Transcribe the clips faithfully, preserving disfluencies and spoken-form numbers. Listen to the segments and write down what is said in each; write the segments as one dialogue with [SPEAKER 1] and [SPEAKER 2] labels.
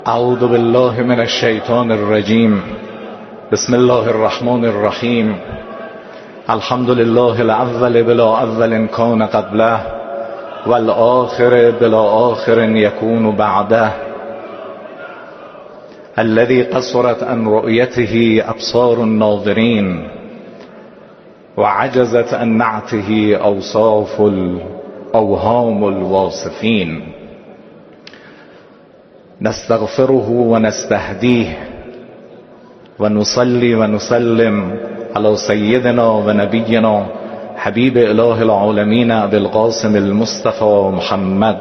[SPEAKER 1] اعوذ بالله من الشیطان الرجیم. بسم الله الرحمن الرحیم. الحمد لله الاول بلا اول کان قبله والآخر بلا آخر یکون بعده، الذي قصرت عن رؤيته ابصار الناظرين وعجزت عن نعته اوصاف الاوهام الواصفين. نستغفره ونستهديه ونصلي ونسلم على سيدنا ونبينا حبيب اله العالمين ابي القاسم المصطفى محمد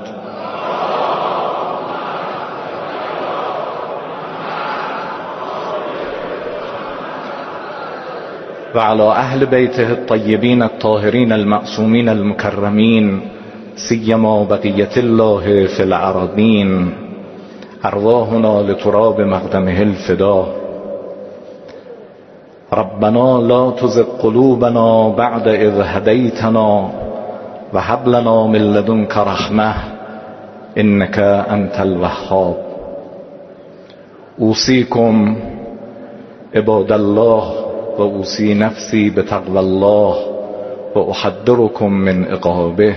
[SPEAKER 1] وعلى اهل بيته الطيبين الطاهرين المعصومين المكرمين، سيما بقية الله في الأراضين، ارواحنا لتراب مقدمه الفدا. ربنا لا تزغ قلوبنا بعد اذ هديتنا وهب لنا من لدنك رحمة انك انت الوهاب. اوصيكم عباد الله و اوصي نفسي بتقوى الله و احذركم من عقابه.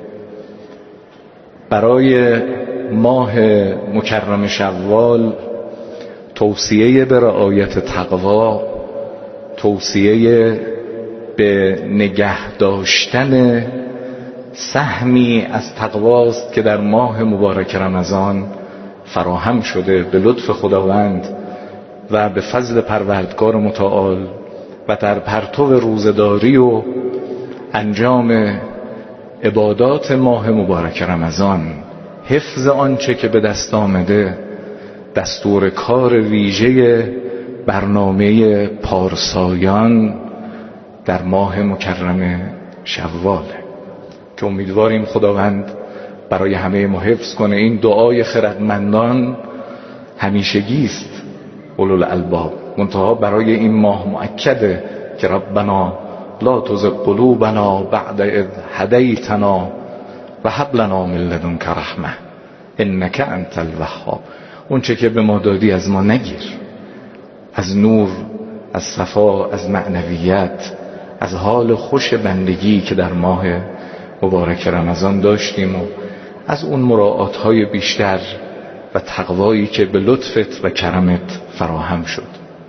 [SPEAKER 1] برای ماه مکرم شوال توصیه به رعایت تقوا، توصیه به نگه داشتن سهمی از تقواست که در ماه مبارک رمضان فراهم شده به لطف خداوند و به فضل پروردگار متعال و در پرتو روزداری و انجام عبادات ماه مبارک رمضان. حفظ آنچه که به دست آمده دستور کار ویژه برنامه پارسایان در ماه مکرم شواله که امیدواریم خداوند برای همه ما حفظ کنه. این دعای خردمندان همیشگی است اولوالالباب، منتها برای این ماه مؤکده که ربنا لا تزغ قلوبنا بعد اذ هدیتنا و هب لنا من لدنک رحمه انک انت الوهاب. اون چه که به ما دادی از ما نگیر، از نور، از صفا، از معنویت، از حال خوش بندگی که در ماه مبارک رمضان داشتیم و از اون مراعات های بیشتر و تقوایی که به لطفت و کرمت فراهم شد.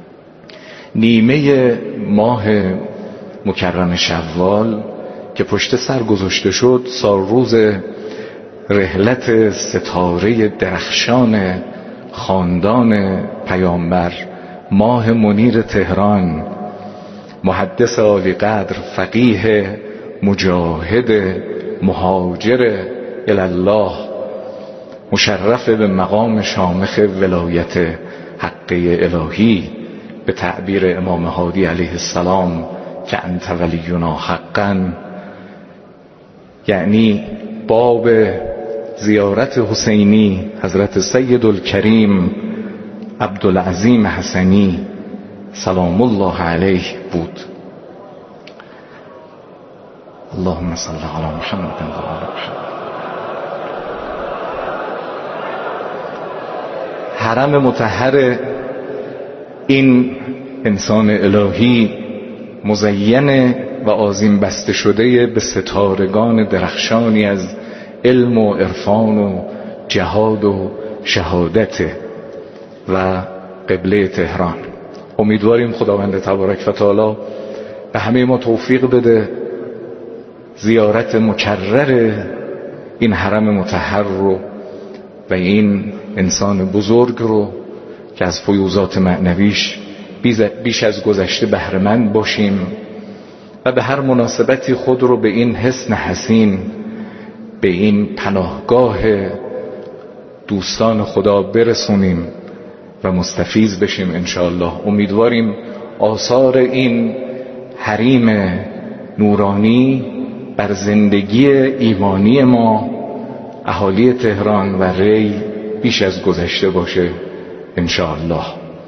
[SPEAKER 1] نیمه ماه مکرم شوال که پشت سر گذاشته شد، سالروز رحلت ستاره درخشان خاندان پیامبر، ماه منیر تهران، محدث عالی قدر، فقیه، مجاهد، مهاجر الله، مشرف به مقام شامخ ولایت حقه الهی، به تعبیر امام هادی علیه السلام که انت ولینا حقا، یعنی باب زیارت حسینی حضرت سید الکریم عبدالعظیم حسنی سلام الله علیه بود. اللهم صل علی محمد و آل محمد. حرم مطهر این انسان الهی مزین و آذین بسته شده به ستارگان درخشانی از علم و عرفان و جهاد و شهادت و قبله تهران. امیدواریم خداوند تبارک و تعالی به همه ما توفیق بده زیارت مکرر این حرم مطهر رو و این انسان بزرگ رو که از فیوضات معنویش بیش از گذشته بهره‌مند باشیم و به هر مناسبتی خود رو به این حصن حسین، به این پناهگاه دوستان خدا برسونیم و مستفیض بشیم انشاءالله. امیدواریم آثار این حریم نورانی بر زندگی ایمانی ما اهالی تهران و ری بیش از گذشته باشه انشاءالله.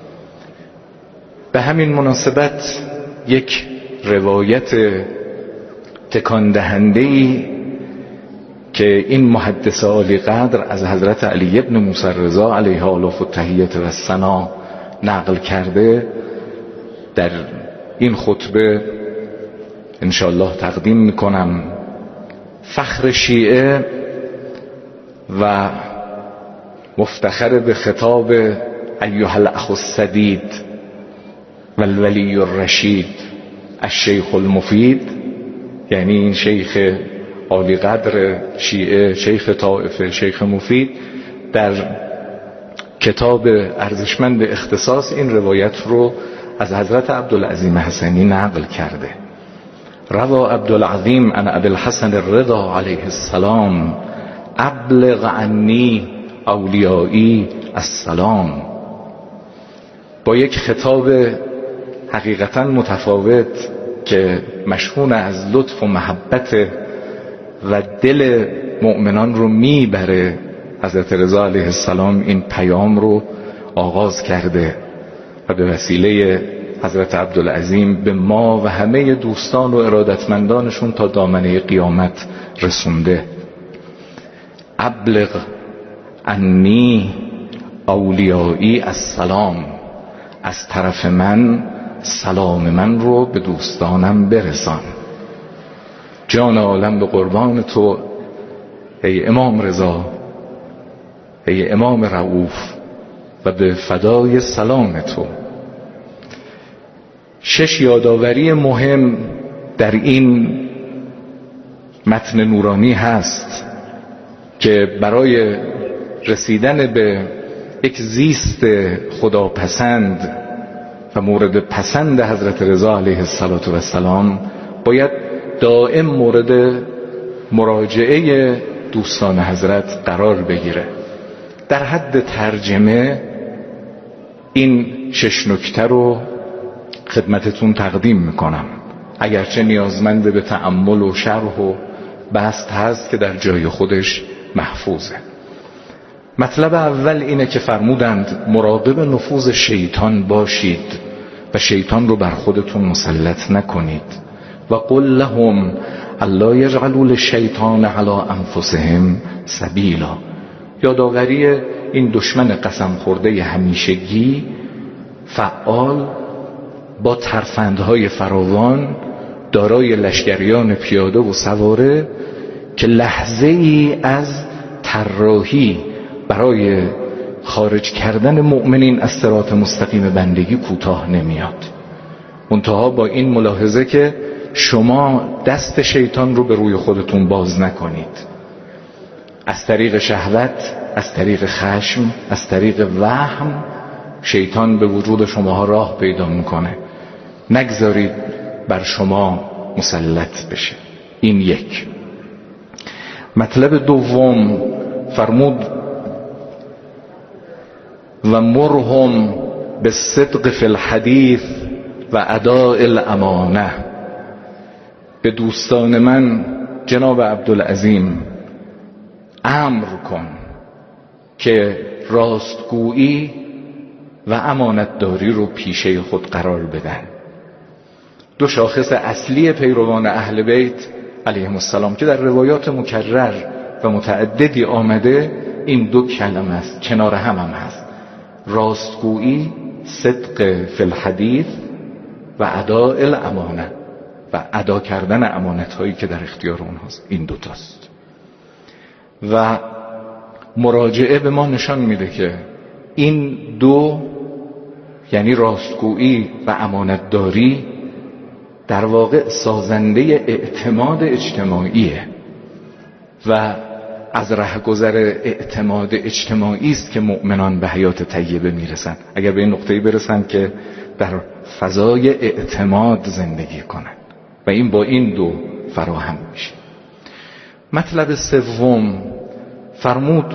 [SPEAKER 1] به همین مناسبت یک روایت تکان دهنده‌ای که این محدث عالی قدر از حضرت علی ابن موسی رضا علیه آلاف التحیات و الثنا نقل کرده، در این خطبه انشاءالله تقدیم میکنم. فخر شیعه و مفتخر به خطاب ایها الاخ السدید و الولی الرشید الشیخ المفید، یعنی این شیخ عالی قدر شیعه، شیخ طائفه، شیخ مفید، در کتاب ارزشمند اختصاص این روایت رو از حضرت عبدالعظیم حسنی نقل کرده. روا عبدالعظیم عن ابی الحسن الرضا علیه السلام ابلغ عنی اولیایی السلام. با یک خطاب حقیقتا متفاوت که مشحون از لطف و محبت و دل مؤمنان رو میبره، حضرت رضا علیه السلام این پیام رو آغاز کرده و به وسیله حضرت عبدالعظیم به ما و همه دوستان و ارادتمندانشون تا دامنه قیامت رسونده. ابلغ عنی اولیایی السلام، از طرف من سلام من رو به دوستانم برسان. جان عالم به قربان تو ای امام رضا، ای امام رؤوف، و به فدای سلام تو. شش یادآوری مهم در این متن نورانی هست که برای رسیدن به یک زیست خداپسند و مورد پسند حضرت رضا علیه السلام باید دائم مورد مراجعه دوستان حضرت قرار بگیره. در حد ترجمه این شش نکته رو خدمتتون تقدیم میکنم، اگرچه نیازمند به تأمل و شرح و بسط هست که در جای خودش محفوظه. مطلب اول اینه که فرمودند مراقب نفوذ شیطان باشید و شیطان رو بر خودتون مسلط نکنید. و قل لهم الا یجعلوا للشیطان علی انفسهم سبیلا. یادآوری این دشمن قسم خورده همیشگی، فعال، با ترفندهای فراوان، دارای لشکریان پیاده و سواره، که لحظه ای از طراحی برای خارج کردن مؤمنین از صراط مستقیم بندگی کوتاه نمیاد. منتها با این ملاحظه که شما دست شیطان رو به روی خودتون باز نکنید. از طریق شهوت، از طریق خشم، از طریق وهم شیطان به وجود شماها راه پیدا میکنه. نگذارید بر شما مسلط بشه. این یک. مطلب دوم فرمود و مرهم به صدق فی الحدیث و اداء الامانه. به دوستان من جناب عبدالعظیم امر کن که راستگویی و امانتداری رو پیشه خود قرار بدن. دو شاخص اصلی پیروان اهل بیت علیهم السلام که در روایات مکرر و متعددی آمده این دو کلمه است، کنار هم هم هست. راستگویی، صدق فی الحدیث، و اداء الامانه، و ادا کردن امانت هایی که در اختیار اونهاست. این دوتاست. و مراجعه به ما نشان میده که این دو، یعنی راستگویی و امانتداری، در واقع سازنده اعتماد اجتماعیه و از رهگذر اعتماد اجتماعی است که مؤمنان به حیات طیبه میرسن. اگر به این نقطه‌ای برسن که در فضای اعتماد زندگی کنن، و این با این دو فراهم میشه. مطلب سوم فرمود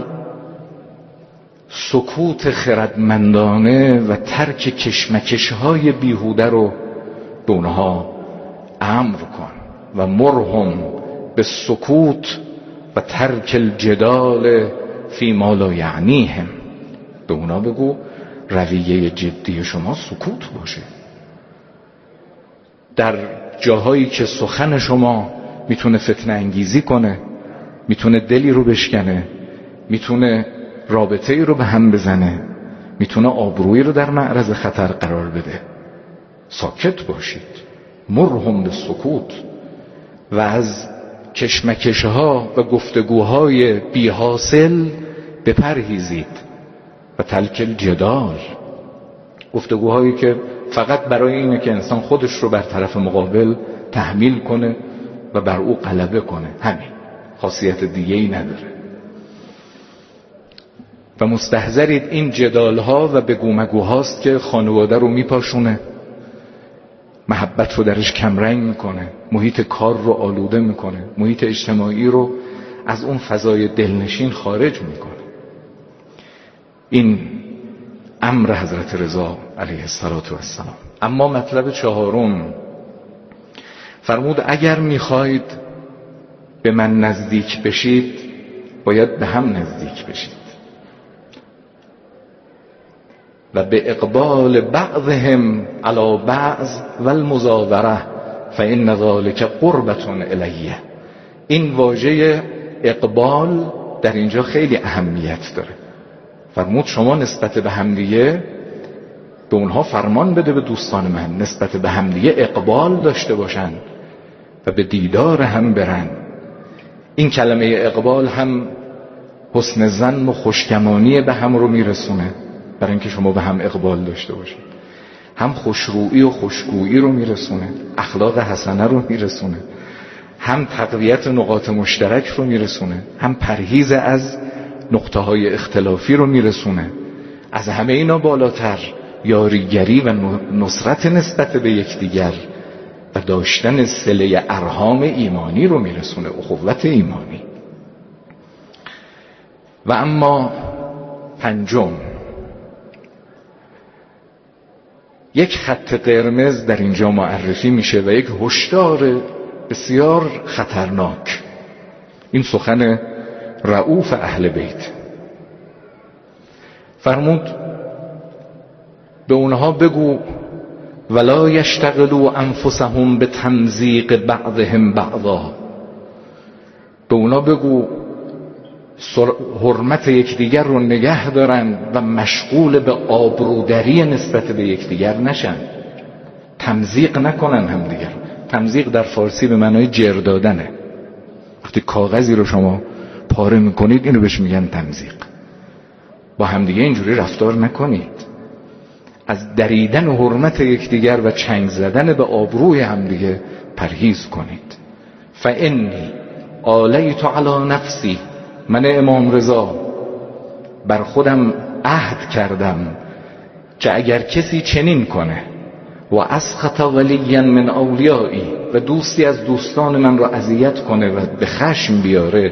[SPEAKER 1] سکوت خردمندانه و ترک کشمکش‌های بیهوده رو به اونها امر کن. و مرهم به سکوت و ترک الجدال فی ما لا یعنیهم. به اونا بگو رویه جدی شما سکوت باشه. در جاهایی که سخن شما میتونه فتنه انگیزی کنه، میتونه دلی رو بشکنه، میتونه رابطه‌ای رو به هم بزنه، میتونه آبرویی رو در معرض خطر قرار بده. ساکت باشید، مرهم به سکوت، و از کشمکش‌ها و گفتگوهای بی حاصل بپرهیزید. و تلک الجدال، گفتگوهایی که فقط برای اینه که انسان خودش رو بر طرف مقابل تحمیل کنه و بر او غلبه کنه، همین، خاصیت دیگه‌ای نداره. و مستحذرید این جدالها و بگومگوهاست که خانواده رو میپاشونه، محبت رو درش کمرنگ میکنه، محیط کار رو آلوده میکنه، محیط اجتماعی رو از اون فضای دلنشین خارج میکنه. این امر حضرت رضا علیه السلام. اما مطلب چهارم فرمود اگر میخواید به من نزدیک بشید باید به هم نزدیک بشید و به اقبال بعضهم علی بعض و المزاوره فإن ذلک قربة الیه. این واژه اقبال در اینجا خیلی اهمیت داره. فرمود شما نسبت به همدیگه به اونها فرمان بده، به دوستان من نسبت به همدیگه اقبال داشته باشن و به دیدار هم برن. این کلمه اقبال هم حسن ظن و خوشگمانی به هم رو میرسونه، برای اینکه شما به هم اقبال داشته باشید، هم خوشرویی و خوشگویی رو میرسونه، اخلاق حسنه رو میرسونه، هم تقویت نقاط مشترک رو میرسونه، هم پرهیز از نقطه های اختلافی رو میرسونه. از همه اینا بالاتر یاریگری و نصرت نسبت به یکدیگر و داشتن صله ارحام ایمانی رو میرسونه، اخوت ایمانی. و اما پنجم، یک خط قرمز در اینجا معرفی میشه و یک هشدار بسیار خطرناک. این سخن رؤوف اهل بیت. فرمود به اونها بگو ولا یشتغلوا انفسهم به تمزیق بعضهم بعضا. به اونا بگو حرمت یکدیگر رو نگه دارن و مشغول به آبرودری نسبت به یکدیگر نشن، تمزیق نکنن همدیگر. تمزیق در فارسی به معنای جر دادنه. وقتی کاغذی رو شما پاره میکنید اینو بهش میگن تمزیق. با همدیگه اینجوری رفتار نکنید، از دریدن حرمت یکدیگر و چنگ زدن به آبروی همدیگه پرهیز کنید. فانی آلیت علی نفسی، من امام رضا بر خودم عهد کردم که اگر کسی چنین کنه و اسخط ولیا من اولیایی، و دوستی از دوستان من را اذیت کنه و به خشم بیاره،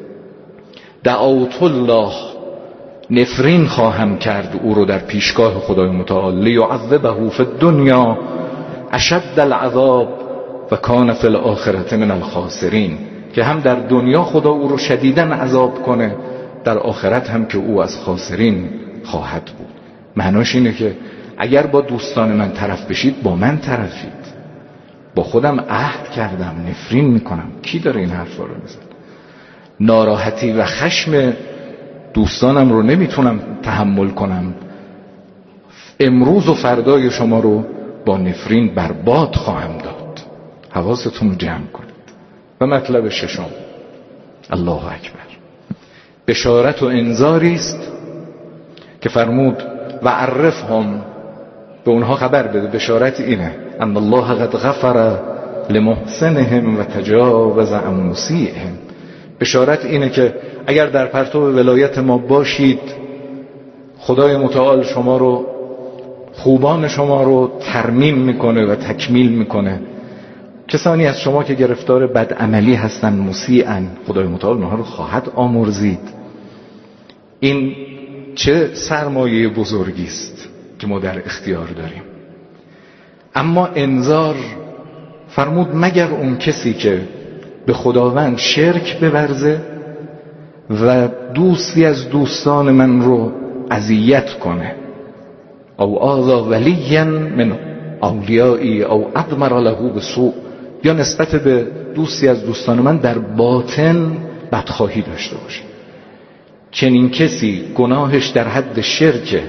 [SPEAKER 1] دعوت الله، نفرین خواهم کرد او رو در پیشگاه خدای متعال، لیعذبه فی الدنیا اشد العذاب و کان فی الاخرة من الخاسرین، که هم در دنیا خدا او رو شدیداً عذاب کنه، در آخرت هم که او از خاسرین خواهد بود. معناش اینه که اگر با دوستان من طرف بشید با من طرفید. با خودم عهد کردم نفرین میکنم. کی داره این حرفا رو میزنه؟ ناراحتی و خشم دوستانم رو نمیتونم تحمل کنم، امروز و فردای شما رو با نفرین برباد خواهم داد. حواستون رو جمع کنید. و مطلب ششم، الله اکبر، بشارت و انذاری است که فرمود و عرفهم، به اونها خبر بده. بشارت اینه ان الله قد غفر لمحسنهم و تجاوز عن مسیئهم. بشارت اینه که اگر در پرتو ولایت ما باشید، خدای متعال شما رو، خوبان شما رو ترمیم میکنه و تکمیل میکنه. کسانی از شما که گرفتار بدعملی هستن، مسیئن، خدای متعال اونها رو خواهد آمرزید. این چه سرمایه بزرگی است که ما در اختیار داریم. اما انذار فرمود مگر اون کسی که به خداوند شرک بورزه و دوستی از دوستان من رو اذیت کنه، او آذا ولیا من اولیایی او اضمر له بسوء، یا نسبت به دوستی از دوستان من در باطن بدخواهی داشته باشه. چنین کسی گناهش در حد شرکه،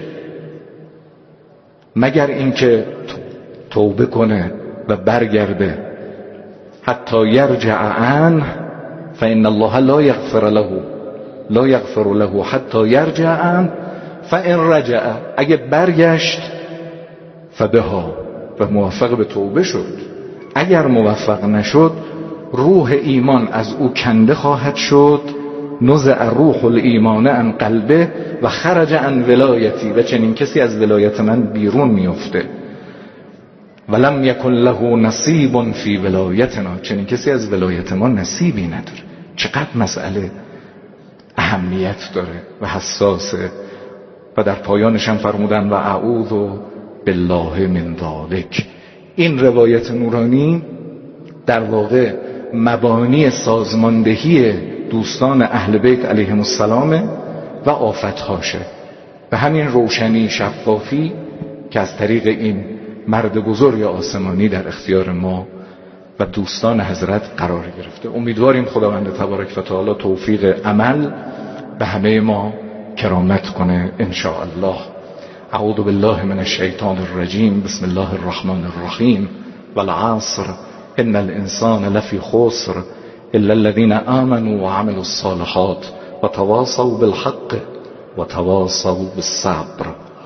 [SPEAKER 1] مگر اینکه توبه کنه و برگرده. حتی یرجع عنه فإن الله لا یغفر له لا یغفر له حتی یرجع عنه فإن رجع، اگه برگشت فبها، و موفق به توبه شد. اگر موفق نشد روح ایمان از او کنده خواهد شد. نزع روح الایمان عن قلبه و خرج عن ولایتی، و چنین کسی از ولایت من بیرون میفته. ولم یکن له نصیب فی ولایتنا، چنین کسی از ولایت ما نصیبی نداره. چقدر مسئله اهمیت داره و حساسه. و در پایانش هم فرمودن و اعوذ بالله من ذلک. این روایت نورانی در واقع مبانی سازماندهی دوستان اهل بیت علیهم السلام و آفتهاشه. به همین روشنی شفافی که از طریق این مرد بزرگ آسمانی در اختیار ما و دوستان حضرت قرار گرفته. امیدواریم خداوند تبارک و تعالی توفیق عمل به همه ما کرامت کنه ان شاء الله. اعوذ بالله من الشیطان الرجیم. بسم الله الرحمن الرحیم. والعصر ان الانسان لفی خسر الا الذين آمنوا وعملوا الصالحات وتواصوا بالحق وتواصوا بالصبر.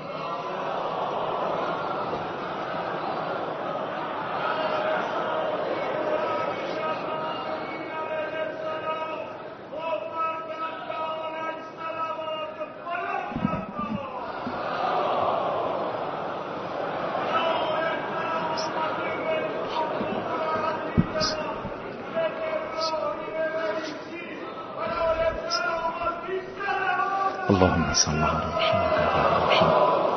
[SPEAKER 1] اللهم صل على محمد.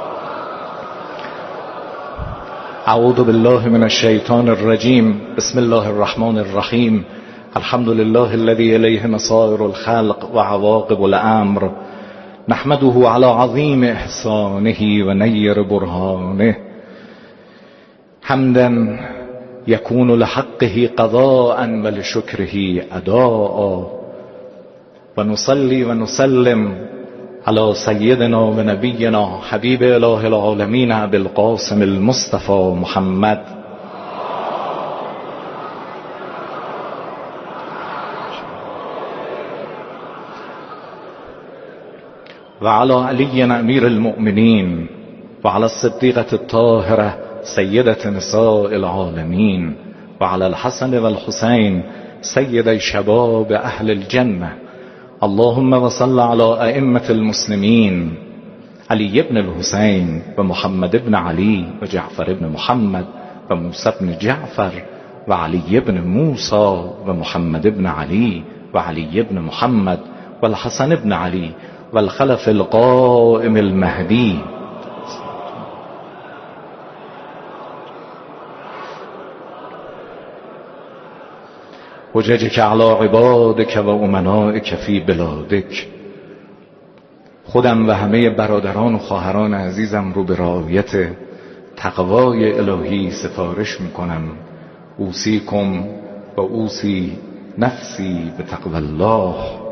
[SPEAKER 1] اعوذ بالله من الشیطان الرجیم. بسم الله الرحمن الرحیم. الحمد لله الذي الیه مصائر الخلق و عواقب الامر. نحمده على عظیم احسانه و نیر برهانه. حمدا یکون لحقه قضاء و لشکره اداء. و نصلی و نسلم على سیدنا و نبینا حبیب اله العالمین ابی القاسم المصطفى محمد. و على علی امیر المؤمنین و على الصدیقة الطاهرة سیدة نساء العالمین و على الحسن و الحسین سید شباب اهل الجنة. اللهم وصل على ائمة المسلمين علي بن الحسين ومحمد بن علي وجعفر بن محمد وموسى بن جعفر وعلي بن موسى ومحمد بن علي وعلي بن محمد والحسن بن علي والخلف القائم المهدي. حججك على عبادك و امنائك فی بلادک. خودم و همه برادران و خواهران عزیزم رو به رعایت تقوای الهی سفارش میکنم. اوصیکم و اوصی نفسی به تقوی الله.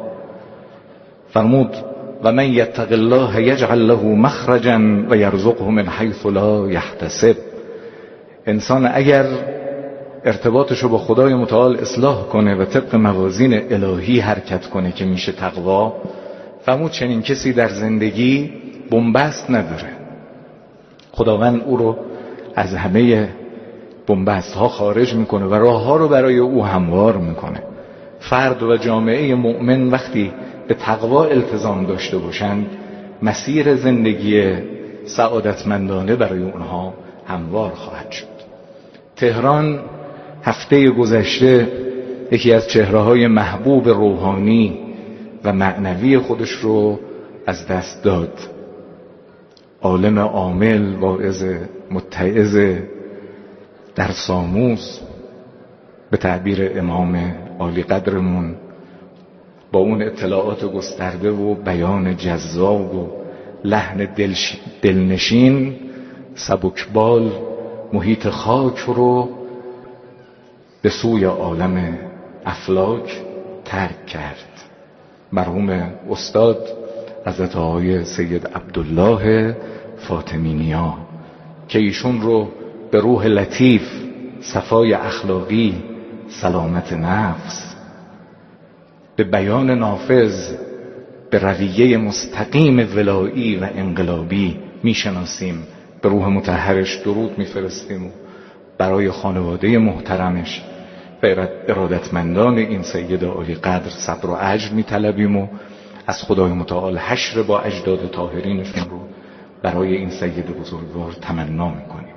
[SPEAKER 1] فرمود و من یتق الله یجعل له مخرجا و یرزقه من حیث لا یحتسب. انسان اگر ارتباطشو با خدای متعال اصلاح کنه و طبق موازین الهی حرکت کنه که میشه تقوا، فرمود چنین کسی در زندگی بنبست نداره. خداوند او رو از همه بنبست ها خارج میکنه و راه ها رو برای او هموار میکنه. فرد و جامعه مؤمن وقتی به تقوا التزام داشته باشند، مسیر زندگی سعادتمندانه برای اونها هموار خواهد شد. تهران هفته گذشته یکی از چهره‌های محبوب روحانی و معنوی خودش رو از دست داد. عالم عامل، واعظ متعظ، درس آموز، به تعبیر امام عالی قدرمون، با اون اطلاعات گسترده و بیان جذاب و لحن دلش... دلنشین سبکبال محیط خاک رو به سوی عالم افلاک ترک کرد. مرحوم استاد حضرت آقای سید عبدالله فاطمی نیا که ایشون رو به روح لطیف، صفای اخلاقی، سلامت نفس، به بیان نافذ، به رویه مستقیم ولایی و انقلابی میشناسیم. به روح مطهرش درود میفرستیم و برای خانواده محترمش و ارادتمندان این سید عالی قدر صبر و اجر میطلبیم و از خدای متعال حشر با اجداد طاهرینشون رو برای این سید بزرگوار تمنا میکنیم.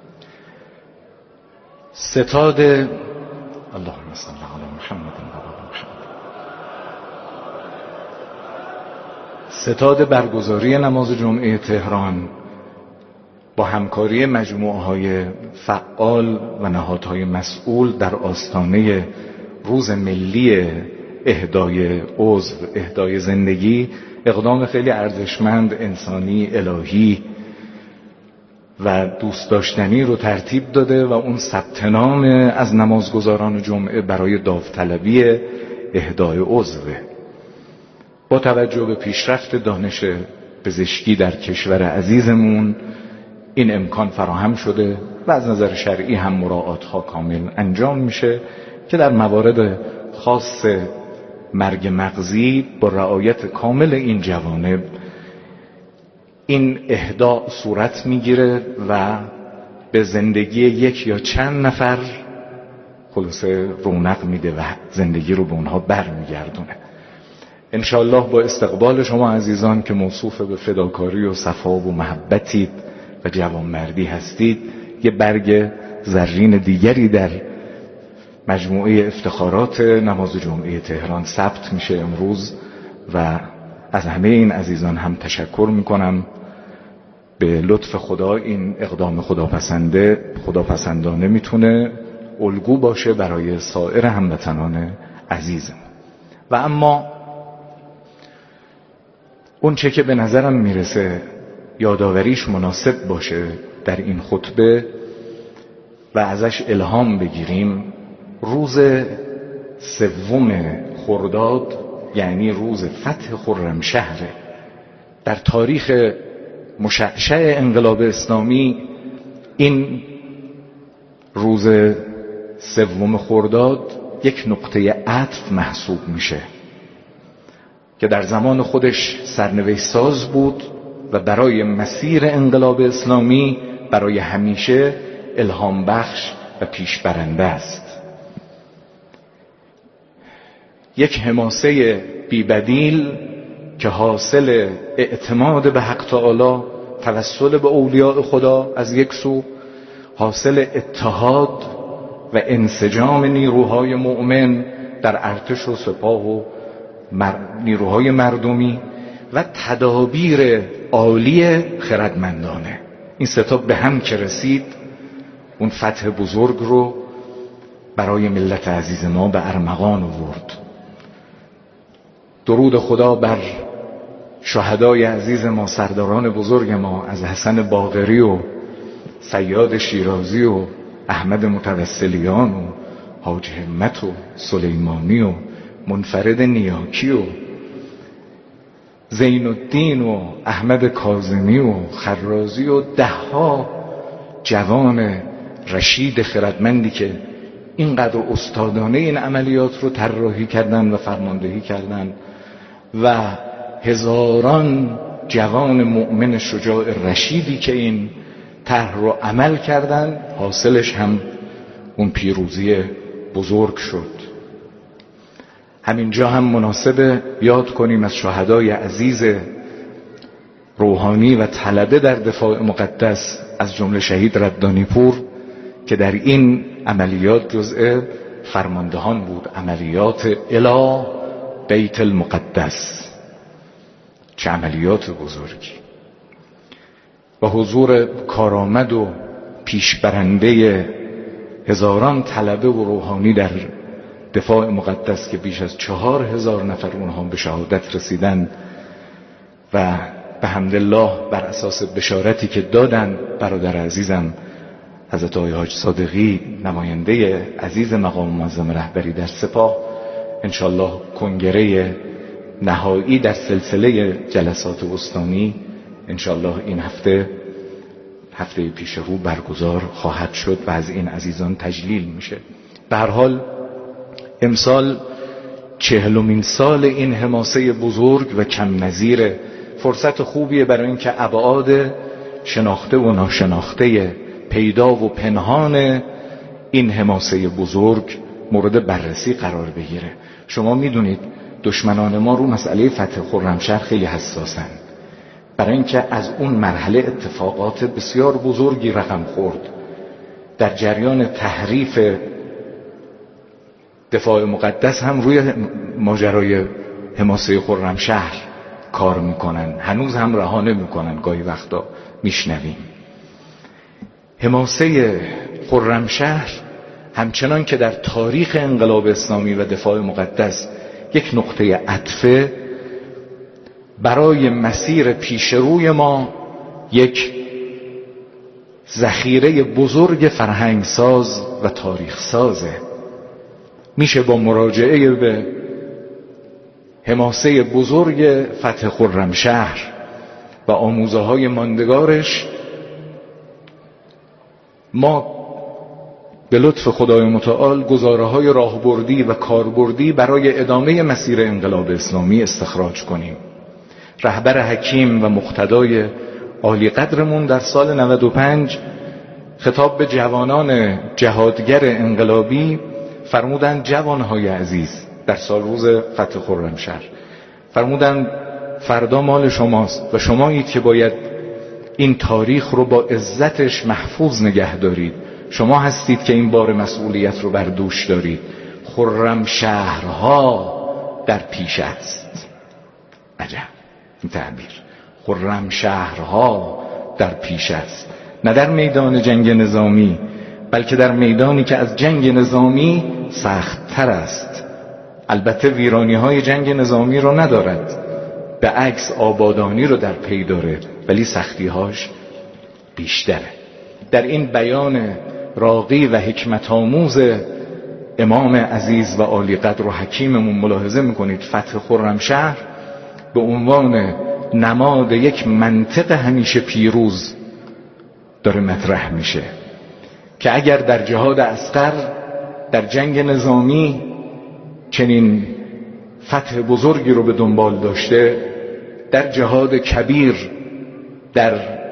[SPEAKER 1] ستاد اللهم صل علی محمد و آل محمد. ستاد برگزاری نماز جمعه تهران با همکاری مجموعه‌های فعال و نهادهای مسئول در آستانه روز ملی اهدای عضو، اهدای زندگی، اقدام خیلی ارزشمند، انسانی، الهی و دوست داشتنی رو ترتیب داده و اون ثبت نام از نمازگزاران جمعه برای داوطلبی اهدای عضو. با توجه به پیشرفت دانش پزشکی در کشور عزیزمون این امکان فراهم شده و از نظر شرعی هم مراعات‌ها کامل انجام میشه که در موارد خاص مرگ مغزی با رعایت کامل این جوانب این اهداء صورت میگیره و به زندگی یک یا چند نفر خلاصه رونق میده و زندگی رو به اونها برمیگردونه. انشاءالله با استقبال شما عزیزان که موصوف به فداکاری و صفا و محبتید و جوانمردی هستید، یه برگ زرین دیگری در مجموعه افتخارات نماز جمعه تهران ثبت میشه امروز و از همه این عزیزان هم تشکر میکنم. به لطف خدا این اقدام خداپسنده خداپسندانه میتونه الگو باشه برای سایر هموطنان عزیزم. و اما اون چه که به نظرم میرسه یاداوریش مناسب باشه در این خطبه و ازش الهام بگیریم، روز سوم خرداد یعنی روز فتح خرمشهر در تاریخ مشعشع انقلاب اسلامی. این روز سوم خرداد یک نقطه عطف محسوب میشه که در زمان خودش سرنوشت ساز بود و برای مسیر انقلاب اسلامی برای همیشه الهام بخش و پیشبرنده است. یک حماسه بی‌بدیل که حاصل اعتماد به حق تعالی توسل به اولیاء خدا از یک سو، حاصل اتحاد و انسجام نیروهای مؤمن در ارتش و سپاه و مر... نیروهای مردمی و تدابیر عالی خردمندانه، این ستا به هم که رسید اون فتح بزرگ رو برای ملت عزیز ما به ارمغان آورد. درود خدا بر شهدای عزیز ما، سرداران بزرگ ما از حسن باقری و صیاد شیرازی و احمد متوسلیان و حاج همت و سلیمانی و منفرد نیاکی و زین الدین و احمد کاظمی و خرازی و دهها جوان رشید خردمندی که اینقدر استادانه این عملیات رو طراحی کردن و فرماندهی کردن و هزاران جوان مؤمن شجاع رشیدی که این طرح رو عمل کردن، حاصلش هم اون پیروزی بزرگ شد. همینجا هم مناسبه یاد کنیم از شهدای عزیز روحانی و طلبه در دفاع مقدس، از جمله شهید ردانی پور که در این عملیات جزء فرماندهان بود، عملیات الی بیت المقدس. چه عملیات بزرگی! و حضور کارآمد و پیشبرنده هزاران طلبه و روحانی در دفاع مقدس که بیش از چهار هزار نفر اونها به شهادت رسیدن و به حمدالله بر اساس بشارتی که دادن برادر عزیزم حضرت آقای حاج صادقی، نماینده عزیز مقام معظم رهبری در سپاه، انشالله کنگره نهایی در سلسله جلسات استانی انشالله این هفته هفته پیش رو برگزار خواهد شد و از این عزیزان تجلیل میشه. به هر حال امسال چهلمین سال این حماسه بزرگ و کم نظیر، فرصت خوبیه برای اینکه ابعاد شناخته و ناشناخته پیدا و پنهان این حماسه بزرگ مورد بررسی قرار بگیره. شما میدونید دشمنان ما رو مسئله فتح خرمشهر خیلی حساسن، برای اینکه از اون مرحله اتفاقات بسیار بزرگی رقم خورد. در جریان تحریف دفاع مقدس هم روی ماجرای حماسه خرمشهر کار میکنن، هنوز هم رها نمیکنن، گاهی وقتا میشنویم. حماسه خرمشهر همچنان که در تاریخ انقلاب اسلامی و دفاع مقدس یک نقطه عطفه، برای مسیر پیشروی ما یک ذخیره بزرگ فرهنگساز و تاریخ سازه. میشه با مراجعه به حماسه بزرگ فتح خرمشهر و آموزه های ماندگارش ما به لطف خدای متعال گزاره های راهبردی و کاربردی برای ادامه مسیر انقلاب اسلامی استخراج کنیم. رهبر حکیم و مقتدای عالی قدرمون در سال نود و پنج خطاب به جوانان جهادگر انقلابی فرمودند: جوانهای عزیز، در سال روز فتح خرمشهر فرمودند فردا مال شماست و شمایید که باید این تاریخ رو با عزتش محفوظ نگه دارید. شما هستید که این بار مسئولیت رو بر دوش دارید. خرمشهرها در پیش است. عجب این تعبیر، خرمشهرها در پیش است، نه در میدان جنگ نظامی، بلکه در میدانی که از جنگ نظامی سخت‌تر است. البته ویرانی های جنگ نظامی رو ندارد، به عکس آبادانی رو در پی داره، ولی سختی‌هاش بیشتره. در این بیان راقی و حکمت آموز امام عزیز و عالی قدر و حکیممون ملاحظه میکنید فتح خرمشهر به عنوان نماد یک منطق همیشه پیروز داره مطرح میشه که اگر در جهاد اصغر در جنگ نظامی چنین فتح بزرگی رو به دنبال داشته، در جهاد کبیر، در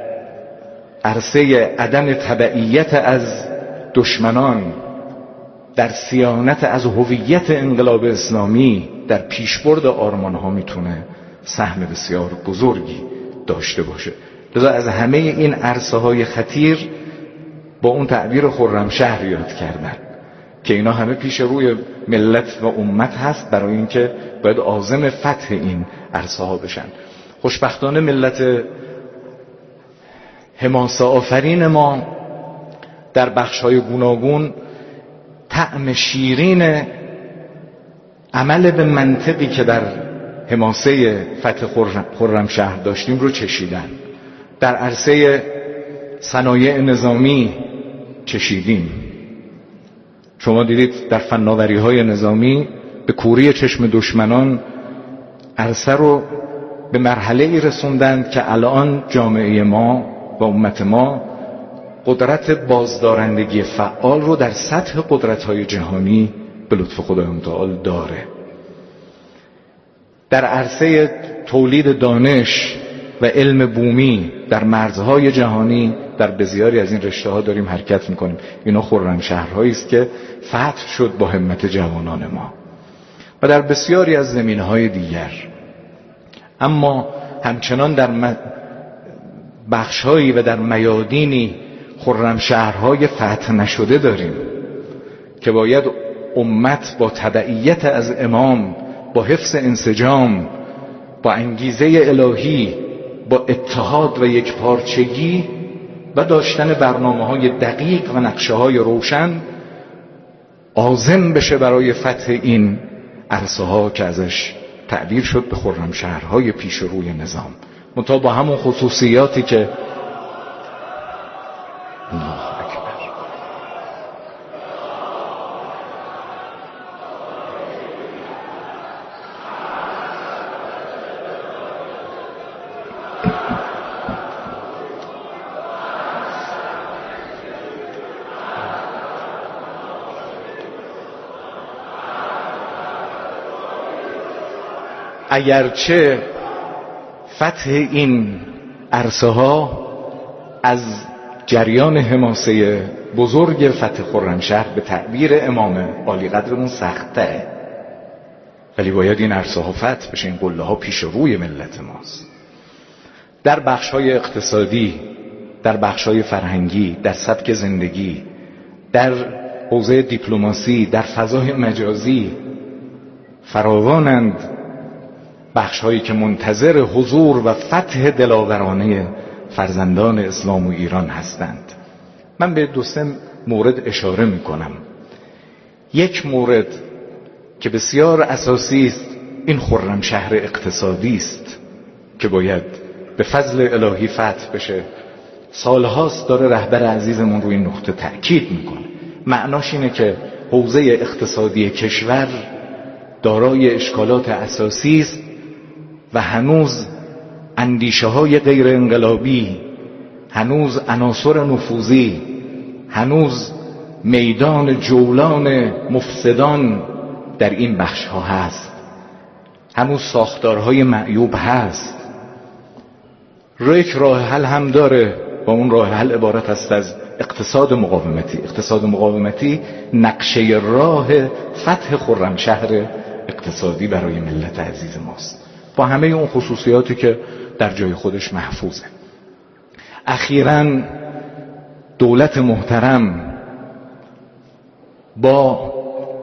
[SPEAKER 1] عرصه عدم تبعیت از دشمنان، در صیانت از هویت انقلاب اسلامی، در پیشبرد آرمان ها میتونه سهم بسیار بزرگی داشته باشه. لذا از همه این عرصه های خطیر با اون تعبیر خرمشهر یاد کردن که اینا همه پیش روی ملت و امت هست، برای اینکه باید عازم فتح این عرصه ها بشن. خوشبختانه ملت حماسه آفرین ما در بخش های گوناگون طعم شیرین عمل به منطقی که در حماسه فتح خرمشهر داشتیم رو چشیدن. در عرصه صنایع نظامی چشیدیم. شما دیدید در فناوری های نظامی به کوری چشم دشمنان عرصه رو به مرحله ای رسوندند که الان جامعه ما و امت ما قدرت بازدارندگی فعال رو در سطح قدرت‌های جهانی به لطف خدای متعال داره. در عرصه تولید دانش و علم بومی در مرزهای جهانی در بسیاری از این رشته‌ها داریم حرکت می‌کنیم. اینا خرمشهرهایی است که فتح شد با همت جوانان ما. و در بسیاری از زمینه‌های دیگر. اما همچنان در بخش‌هایی و در میادینی خرمشهرهای فتح نشده داریم که باید امت با تبعیت از امام، با حفظ انسجام، با انگیزه الهی، با اتحاد و یکپارچگی و داشتن برنامه‌های دقیق و نقشه‌های روشن عازم بشه برای فتح این عرصه‌ها که ازش تعبیر شد به خرمشهرهای پیش روی نظام، منتها با همون خصوصیاتی که الله اکبر. اگرچه فتح این عرصه ها از جریان حماسه بزرگ فتح خرمشهر به تعبیر امام عالی قدرمون سخت‌تره، ولی باید این عرصه ها فتح بشه. این قله ها پیش روی ملت ماست. در بخش های اقتصادی، در بخش های فرهنگی، در سبک زندگی، در حوزه دیپلماسی، در فضای مجازی فراوانند بخش هایی که منتظر حضور و فتح دلاورانه فرزندان اسلام و ایران هستند. من به دو سه مورد اشاره می کنم. یک مورد که بسیار اساسی است، این خرمشهر اقتصادی است که باید به فضل الهی فتح بشه. سالهاست داره رهبر عزیزمون روی این نقطه تأکید میکنه. معناش اینه که حوزه اقتصادی کشور دارای اشکالات اساسی است و هنوز اندیشه های غیر انقلابی، هنوز عناصر نفوذی، هنوز میدان جولان مفسدان در این بخش ها هست، هنوز ساختارهای معیوب هست. یک راه حل هم داره و اون راه حل عبارت است از اقتصاد مقاومتی. اقتصاد مقاومتی نقشه راه فتح خرمشهر اقتصادی برای ملت عزیز ماست، با همه اون خصوصیاتی که در جای خودش محفوظه. اخیراً دولت محترم با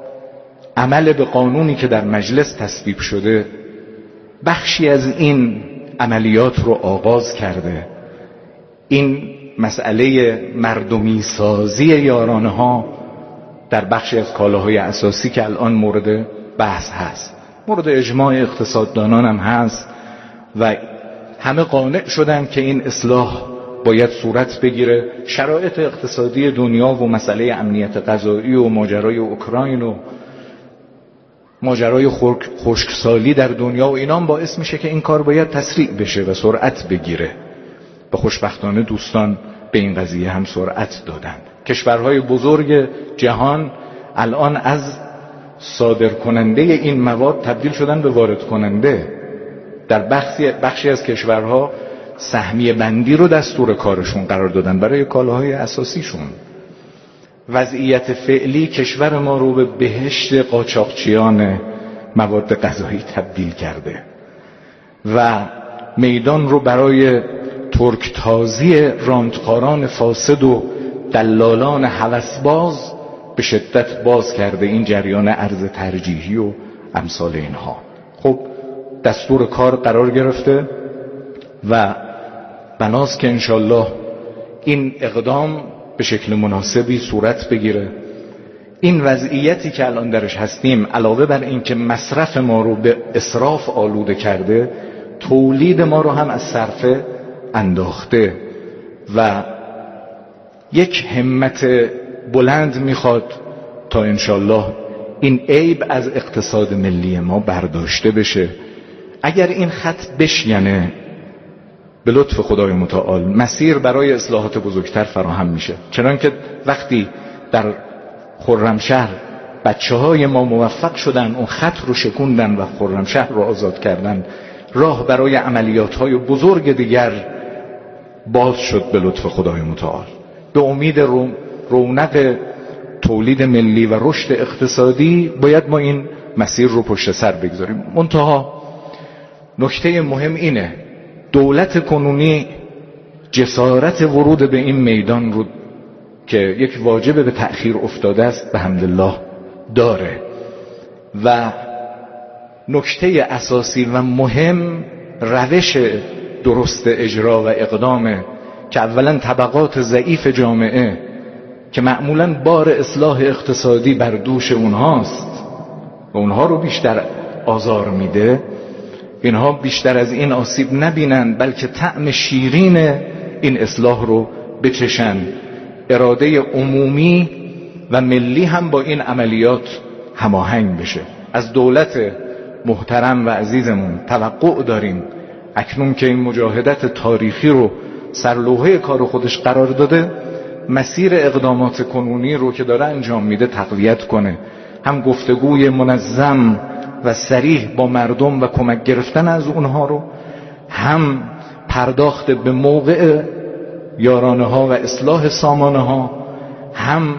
[SPEAKER 1] عمل به قانونی که در مجلس تصویب شده بخشی از این عملیات رو آغاز کرده. این مسئله مردمی سازی یارانه ها در بخشی از کالاهای اساسی که الان مورد بحث هست، مورد اجماع اقتصاددانان هم هست و همه قانع شدن که این اصلاح باید صورت بگیره. شرایط اقتصادی دنیا و مسئله امنیت غذایی و ماجرای اوکراین و ماجرای خشکسالی در دنیا و اینام باعث میشه که این کار باید تسریع بشه و سرعت بگیره. و خوشبختانه دوستان به این قضیه هم سرعت دادن. کشورهای بزرگ جهان الان از صادر کننده این مواد تبدیل شدن به وارد کننده. در بخشی, بخشی از کشورها سهمیه بندی رو دستور کارشون قرار دادن برای کالاهای اساسیشون. وضعیت فعلی کشور ما رو به بهشت قاچاقچیان مواد غذایی تبدیل کرده و میدان رو برای ترکتازی رانتخاران فاسد و دلالان هوسباز به شدت باز کرده. این جریان ارز ترجیحی و امثال اینها خب دستور کار قرار گرفته و بناست که انشالله این اقدام به شکل مناسبی صورت بگیره. این وضعیتی که الان درش هستیم علاوه بر این که مصرف ما رو به اسراف آلوده کرده، تولید ما رو هم از صرفه انداخته و یک همت بلند میخواد تا انشالله این عیب از اقتصاد ملی ما برداشته بشه. اگر این خط بشینه به لطف خدای متعال مسیر برای اصلاحات بزرگتر فراهم میشه. چنانکه وقتی در خرمشهر بچه های ما موفق شدن اون خط رو شکوندن و خرمشهر رو آزاد کردن، راه برای عملیات های بزرگ دیگر باز شد به لطف خدای متعال. به امید رونق تولید ملی و رشد اقتصادی باید ما این مسیر رو پشت سر بگذاریم. منتها نکته مهم اینه دولت کنونی جسارت ورود به این میدان رو که یک واجب به تأخیر افتاده است به حمدالله داره و نکته اساسی و مهم روش درست اجرا و اقدامه که اولا طبقات ضعیف جامعه که معمولاً بار اصلاح اقتصادی بر دوش اونهاست و اونها رو بیشتر آزار میده، اینها بیشتر از این آسیب نبینن بلکه طعم شیرین این اصلاح رو بچشن. اراده عمومی و ملی هم با این عملیات هماهنگ بشه. از دولت محترم و عزیزمون توقع داریم اکنون که این مجاهدت تاریخی رو سرلوحه کار خودش قرار داده، مسیر اقدامات کنونی رو که داره انجام میده تقویت کنه. هم گفتگوی منظم و صریح با مردم و کمک گرفتن از اونها رو، هم پرداخت به موقع یارانه ها و اصلاح سامانه ها، هم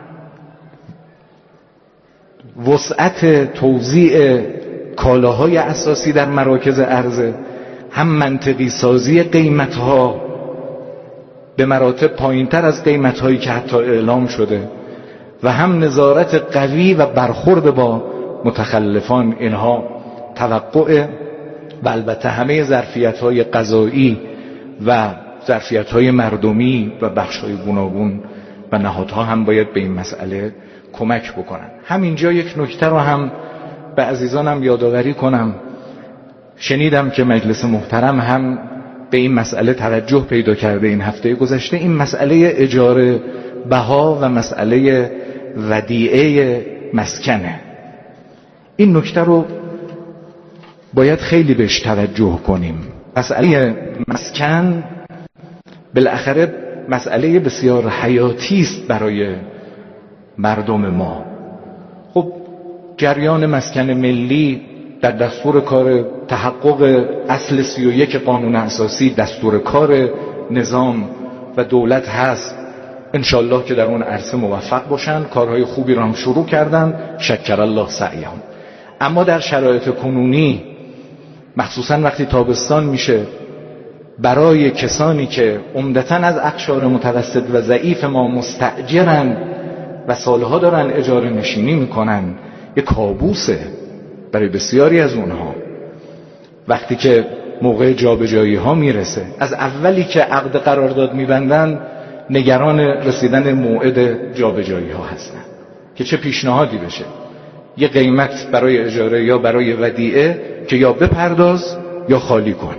[SPEAKER 1] وسعت توزیع کالاهای اساسی در مراکز عرضه، هم منطقی سازی قیمت ها به مراتب پایین تر از قیمت هایی که حتی اعلام شده، و هم نظارت قوی و برخورد با متخلفان. اینها توقع و البته همه ظرفیت های قضایی و ظرفیت های مردمی و بخش های گوناگون و نهادها هم باید به این مسئله کمک بکنن. همینجا یک نکته رو هم به عزیزانم یادآوری کنم. شنیدم که مجلس محترم هم به این مسئله توجه پیدا کرده این هفته گذشته. این مسئله اجاره بها و مسئله ودیعه مسکنه. این نکته رو باید خیلی بهش توجه کنیم. مسئله مسکن بالاخره مسئله بسیار حیاتی است برای مردم ما. خب جریان مسکن ملی در دستور کار تحقق اصل سی و یک قانون اساسی دستور کار نظام و دولت هست. انشالله که در اون عرصه موفق باشن، کارهای خوبی رو هم شروع کردن، شکر الله سعیهم. اما در شرایط کنونی، مخصوصا وقتی تابستان میشه، برای کسانی که عمدتاً از اقشار متوسط و ضعیف ما مستأجرن و سالها دارن اجاره نشینی میکنن، یک کابوسه برای بسیاری از اونها. وقتی که موقع جابجایی ها میرسه، از اولی که عقد قرارداد میبندن نگران رسیدن موعد جابجایی ها هستن که چه پیشنهادی بشه، یه قیمت برای اجاره یا برای ودیعه که یا بپرداز یا خالی کن.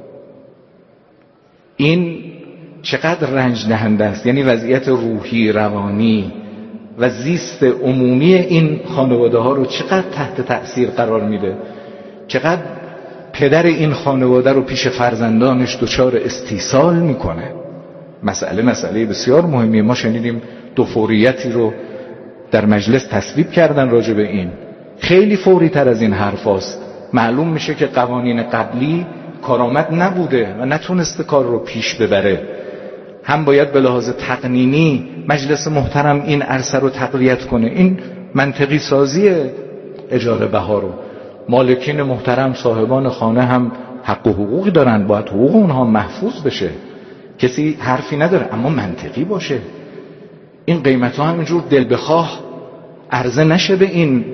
[SPEAKER 1] این چقدر رنج دهنده است. یعنی وضعیت روحی، روانی و زیست عمومی این خانواده ها رو چقدر تحت تأثیر قرار میده، چقدر پدر این خانواده رو پیش فرزندانش دچار استیصال میکنه. مسئله مسئله بسیار مهمیه. ما شنیدیم دو فوریتی رو در مجلس تصویب کردن راجع به این. خیلی فوری تر از این حرف هاست. معلوم میشه که قوانین قبلی کارآمد نبوده و نتونسته کار رو پیش ببره. هم باید به لحاظ تقنینی مجلس محترم این عرصه رو تقویت کنه. این منطقی سازی اجاره بها رو مالکین محترم، صاحبان خانه هم حق و حقوقی دارن، باید حقوق اونها محفوظ بشه، کسی حرفی نداره، اما منطقی باشه. این قیمت ها همینجور دل بخواه عرضه نشه به این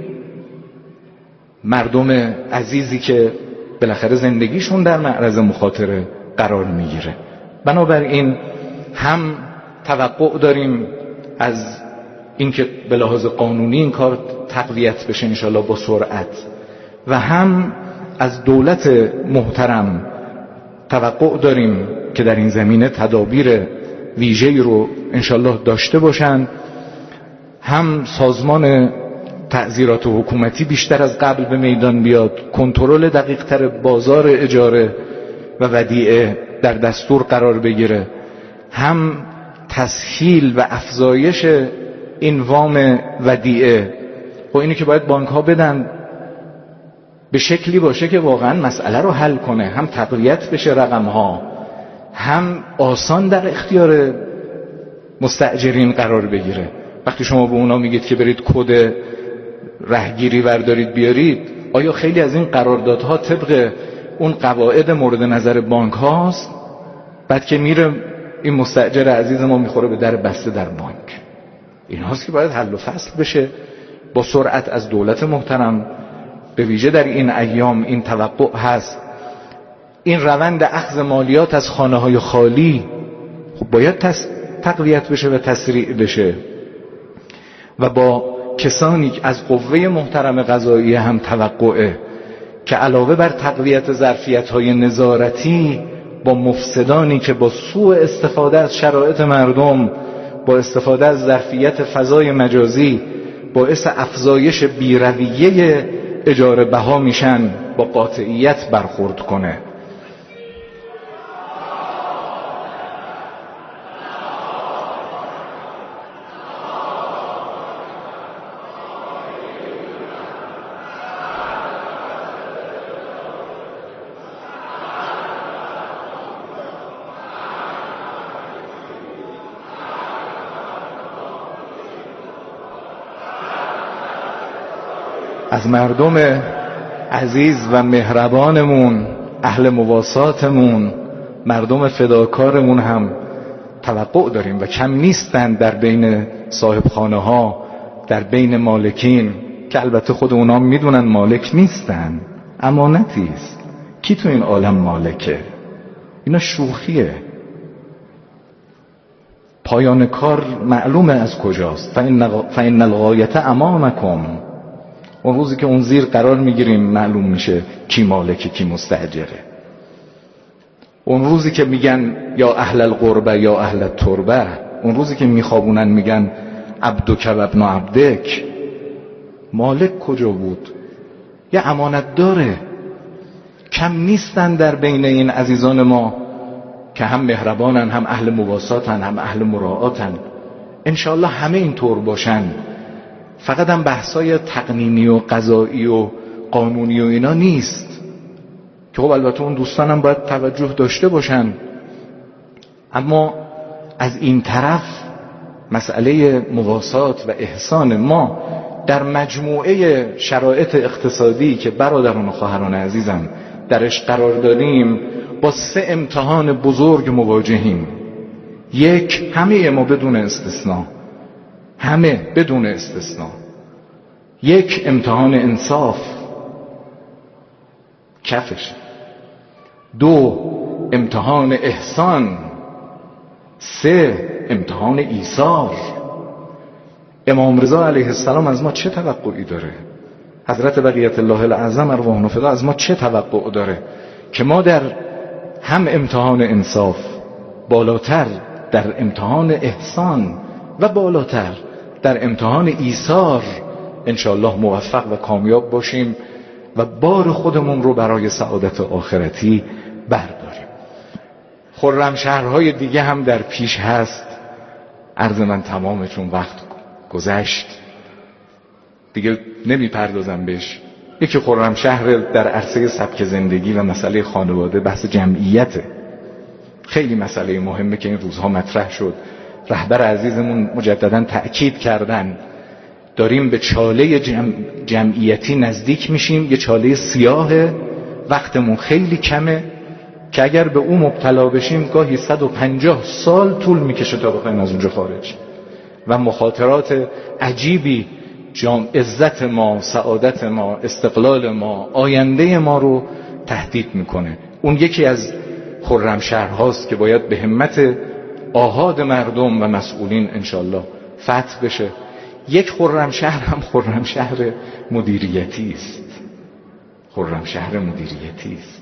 [SPEAKER 1] مردم عزیزی که بالاخره زندگیشون در معرض مخاطره قرار میگیره. بنابراین هم توقع داریم از اینکه به لحاظ قانونی این کار تقویت بشه انشالله با سرعت، و هم از دولت محترم توقع داریم که در این زمینه تدابیر ویژه‌ای رو انشالله داشته باشن. هم سازمان تعزیرات حکومتی بیشتر از قبل به میدان بیاد، کنترل دقیق‌تر بازار اجاره و ودیعه در دستور قرار بگیره، هم تسهیل و افزایش این وام ودیعه. و اینی که باید بانک ها بدن به شکلی باشه که واقعا مسئله رو حل کنه، هم تقویت بشه رقم ها، هم آسان در اختیار مستاجرین قرار بگیره. وقتی شما به اونا میگید که برید کد رهگیری وردارید بیارید، آیا خیلی از این قراردادها طبق اون قواعد مورد نظر بانک هاست؟ بعد که میره این مستاجر عزیز ما میخوره به در بسته در بانک. این هاست که باید حل و فصل بشه با سرعت از دولت محترم. به ویژه در این ایام این توقع هست. این روند اخذ مالیات از خانه های خالی خب باید تقویت بشه و تسریع بشه، و با کسانی که از قوه محترم قضایی هم توقعه که علاوه بر تقویت ظرفیت های نظارتی، با مفسدانی که با سوء استفاده از شرایط مردم، با استفاده از ظرفیت فضای مجازی باعث افزایش بیرویه اجاره بها میشن، با قاطعیت برخورد کنه. از مردم عزیز و مهربانمون، اهل مواساتمون، مردم فداکارمون هم توقع داریم و کم نیستند در بین صاحب خانه ها، در بین مالکین، که البته خود اونا میدونن مالک نیستن، امانتی است. کی تو این عالم مالکه؟ اینا شوخیه. پایان کار معلومه از کجاست. فإن الغایة امامکم. اون روزی که اون زیر قرار میگیریم معلوم میشه کی مالکه کی مستاجره. اون روزی که میگن یا اهل القربه یا اهل التربه، اون روزی که میخوابونن میگن عبدک و ابن عبدک، مالک کجا بود؟ یه امانت داره. کم نیستن در بین این عزیزان ما که هم مهربانن، هم اهل مواساتن، هم اهل مراعاتن. انشاءالله همه این طور باشن. فقط هم بحثای تقنینی و قضایی و قانونی و اینا نیست که خب البته اون دوستان هم باید توجه داشته باشن، اما از این طرف مسئله مواسات و احسان ما در مجموعه شرایط اقتصادی که برادران و خواهران عزیزم درش قرار داریم با سه امتحان بزرگ مواجهیم. یک، همه ما بدون استثناء، همه بدون استثناء، یک امتحان انصاف کفش، دو امتحان احسان، سه امتحان ایثار. امام رضا علیه السلام از ما چه توقعی داره؟ حضرت بقیت الله الاعظم ارواحنا فدا از ما چه توقع داره؟ که ما در هم امتحان انصاف، بالاتر در امتحان احسان و بالاتر در امتحان ایثار انشاءالله موفق و کامیاب باشیم و بار خودمون رو برای سعادت آخرتی برداریم. خرم شهرهای دیگه هم در پیش هست. عرض من تمامه چون وقت گذشت دیگه نمی پردازم بهش. یکی خرم شهر در عرصه سبک زندگی و مسئله خانواده، بحث جمعیته. خیلی مسئله مهمه که این روزها مطرح شد. رهبر عزیزمون مجددا تأکید کردن داریم به چاله جمع... جمعیتی نزدیک میشیم. یه چاله سیاه، وقتمون خیلی کمه که اگر به اون مبتلا بشیم گاهی صد و پنجاه سال طول میکشه تا بخوایم از اونجا خارج و مخاطرات عجیبی جام عزت ما، سعادت ما، استقلال ما، آینده ما رو تهدید میکنه. اون یکی از خرم شهرهاست که باید به همت آحاد مردم و مسئولین انشالله فتح بشه. یک خرم شهر هم خرم شهر مدیریتی است. خرم شهر مدیریتی است.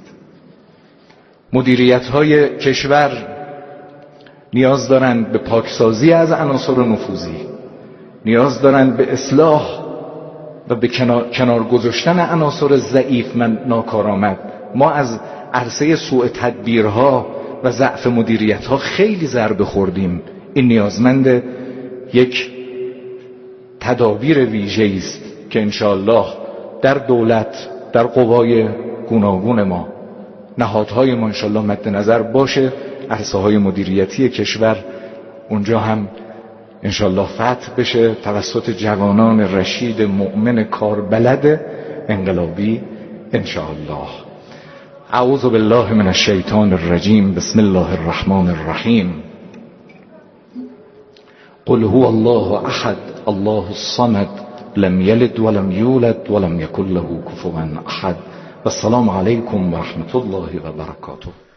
[SPEAKER 1] مدیریت‌های کشور نیاز دارند به پاکسازی از عناصر نفوذی، نیاز دارند به اصلاح و به کنار, کنار گذاشتن عناصر ضعیف و ناکارآمد. ما از عرصه سوء تدبیرها و ضعف مدیریت‌ها خیلی ضربه خوردیم. این نیازمند یک تدابیر ویژه‌ای است که انشاءالله در دولت، در قوای گوناگون ما، نهادهای ما انشاءالله مد نظر باشه. عرصه های مدیریتی کشور اونجا هم انشاءالله فتح بشه توسط جوانان رشید مؤمن کاربلد انقلابی انشاءالله. اعوذ بالله من الشیطان الرجیم. بسم الله الرحمن الرحیم. قل هو الله احد الله الصمد لم یلد ولم یولد ولم یکن له کفوا احد. و السلام علیکم و رحمت الله و برکاته.